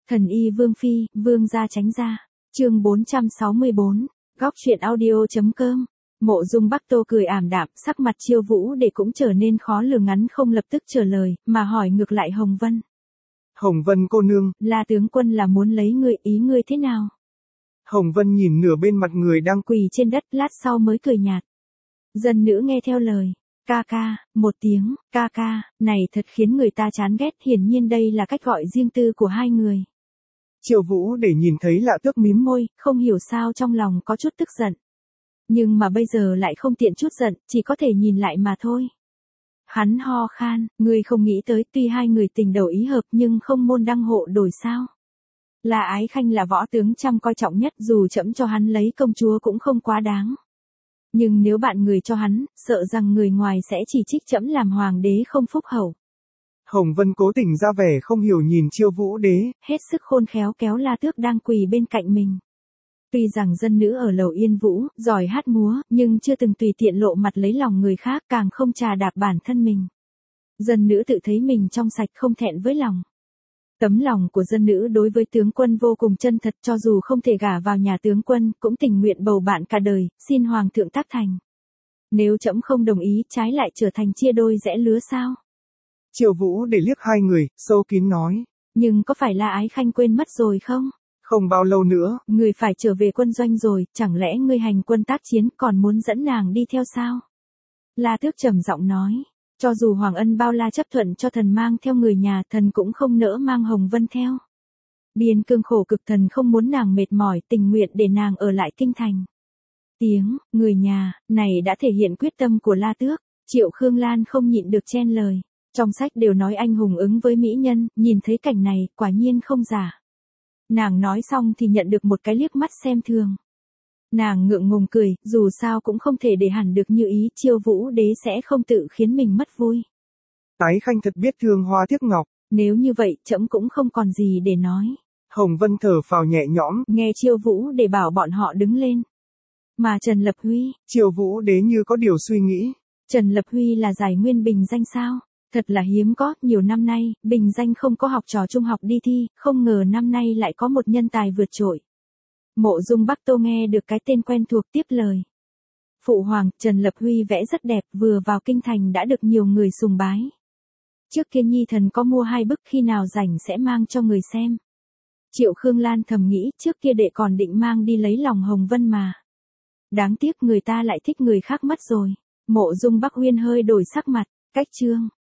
Thần y Vương Phi, Vương gia tránh ra. Chương 464, góc truyện audio.com. Mộ Dung Bắc Tô cười ảm đạm, sắc mặt Chiêu Vũ để cũng trở nên khó lường, ngắn không lập tức trả lời, mà hỏi ngược lại Hồng Vân. Hồng Vân cô nương, La tướng quân là muốn lấy ngươi, ý ngươi thế nào? Hồng Vân nhìn nửa bên mặt người đang quỳ trên đất, lát sau mới cười nhạt. Dân nữ nghe theo lời. Ca ca, một tiếng, ca ca, này thật khiến người ta chán ghét, hiển nhiên đây là cách gọi riêng tư của hai người. Chiêu Vũ để nhìn thấy Lạ Tước mím môi, không hiểu sao trong lòng có chút tức giận. Nhưng mà bây giờ lại không tiện chút giận, chỉ có thể nhìn lại mà thôi. Hắn ho khan, ngươi không nghĩ tới tuy hai người tình đầu ý hợp nhưng không môn đăng hộ đổi sao. Là Ái Khanh là võ tướng chăm coi trọng nhất, dù trẫm cho hắn lấy công chúa cũng không quá đáng. Nhưng nếu bạn người cho hắn, sợ rằng người ngoài sẽ chỉ trích trẫm làm hoàng đế không phúc hậu. Hồng Vân cố tình ra vẻ không hiểu nhìn Chiêu Vũ đế, hết sức khôn khéo kéo La Tước đang quỳ bên cạnh mình. Tuy rằng dân nữ ở Lầu Yên Vũ, giỏi hát múa, nhưng chưa từng tùy tiện lộ mặt lấy lòng người khác, càng không trà đạp bản thân mình. Dân nữ tự thấy mình trong sạch không thẹn với lòng. Tấm lòng của dân nữ đối với tướng quân vô cùng chân thật, cho dù không thể gả vào nhà tướng quân, cũng tình nguyện bầu bạn cả đời, xin hoàng thượng tác thành. Nếu trẫm không đồng ý, trái lại trở thành chia đôi rẽ lứa sao? Chiêu Vũ để liếc hai người, sâu kín nói. Nhưng có phải là Ái Khanh quên mất rồi không? Không bao lâu nữa, người phải trở về quân doanh rồi, chẳng lẽ ngươi hành quân tác chiến còn muốn dẫn nàng đi theo sao? La Tước trầm giọng nói, cho dù Hoàng Ân bao la chấp thuận cho thần mang theo người nhà, thần cũng không nỡ mang Hồng Vân theo. Biên cương khổ cực, thần không muốn nàng mệt mỏi, tình nguyện để nàng ở lại kinh thành. Tiếng, người nhà, này đã thể hiện quyết tâm của La Tước. Triệu Khương Lan không nhịn được chen lời. Trong sách đều nói anh hùng ứng với mỹ nhân, nhìn thấy cảnh này, quả nhiên không giả. Nàng nói xong thì nhận được một cái liếc mắt xem thường. Nàng ngượng ngùng cười, dù sao cũng không thể để hẳn được như ý, Chiêu Vũ đế sẽ không tự khiến mình mất vui. Ái Khanh thật biết thương hoa tiếc ngọc. Nếu như vậy, trẫm cũng không còn gì để nói. Hồng Vân thở phào nhẹ nhõm, nghe Chiêu Vũ để bảo bọn họ đứng lên. Mà Trần Lập Huy, Chiêu Vũ đế như có điều suy nghĩ. Trần Lập Huy là giải nguyên bình danh sao? Thật là hiếm có, nhiều năm nay, bình danh không có học trò trung học đi thi, không ngờ năm nay lại có một nhân tài vượt trội. Mộ Dung Bắc Tô nghe được cái tên quen thuộc tiếp lời. Phụ hoàng, Trần Lập Huy vẽ rất đẹp, vừa vào kinh thành đã được nhiều người sùng bái. Trước kia nhi thần có mua 2 bức, khi nào rảnh sẽ mang cho người xem. Triệu Khương Lan thầm nghĩ, trước kia đệ còn định mang đi lấy lòng Hồng Vân mà. Đáng tiếc người ta lại thích người khác mất rồi. Mộ Dung Bắc Uyên hơi đổi sắc mặt, cách chương.